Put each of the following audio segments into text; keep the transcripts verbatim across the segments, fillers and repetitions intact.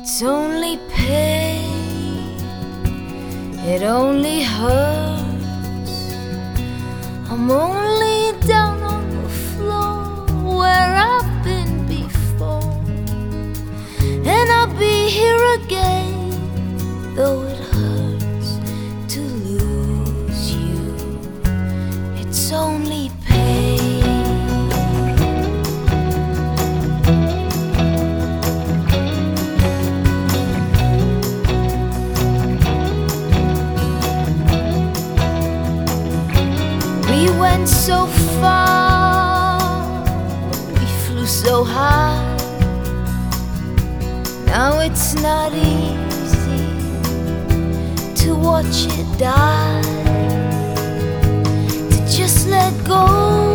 It's only pain, it only hurts. I'm only down on the floor where I've been before, and I'll be here again, though it hurts to lose you. It's only pain. We went so far, we flew so high. Now it's not easy to watch it die, to just let go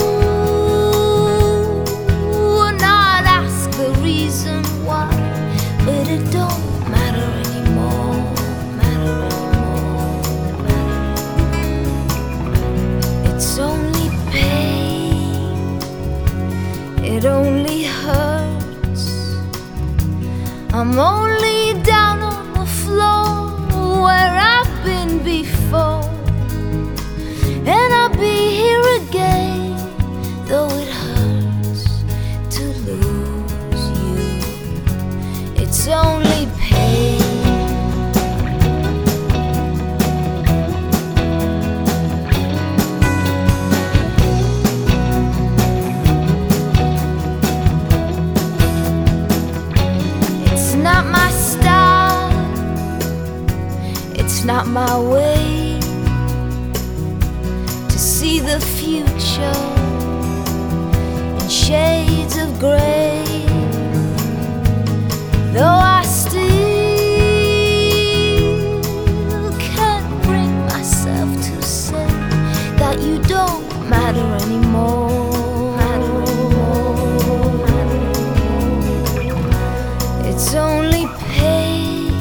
and not ask the reason why. But it don't matter anymore, matter anymore, matter. It's only pain, it only hurts. I'm only down on the floor where I've been before, and I'll be here again, though it hurts to lose you. It's only pain. It's not my style, it's not my way to see the future in shades of gray, though I still can't bring myself to say that you don't matter anymore. It's only pain,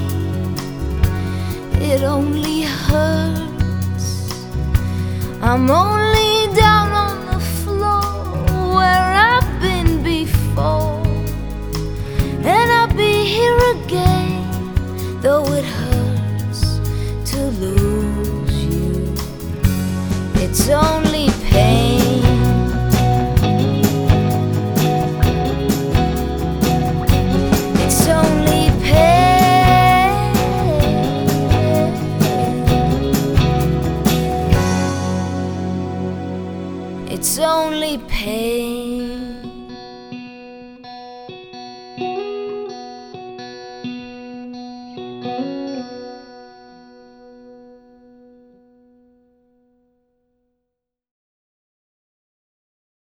it only hurts. I'm only down on the floor where I've been before, and I'll be here again, though it hurts to lose you. It's only pain. It's only pain. It's only pain.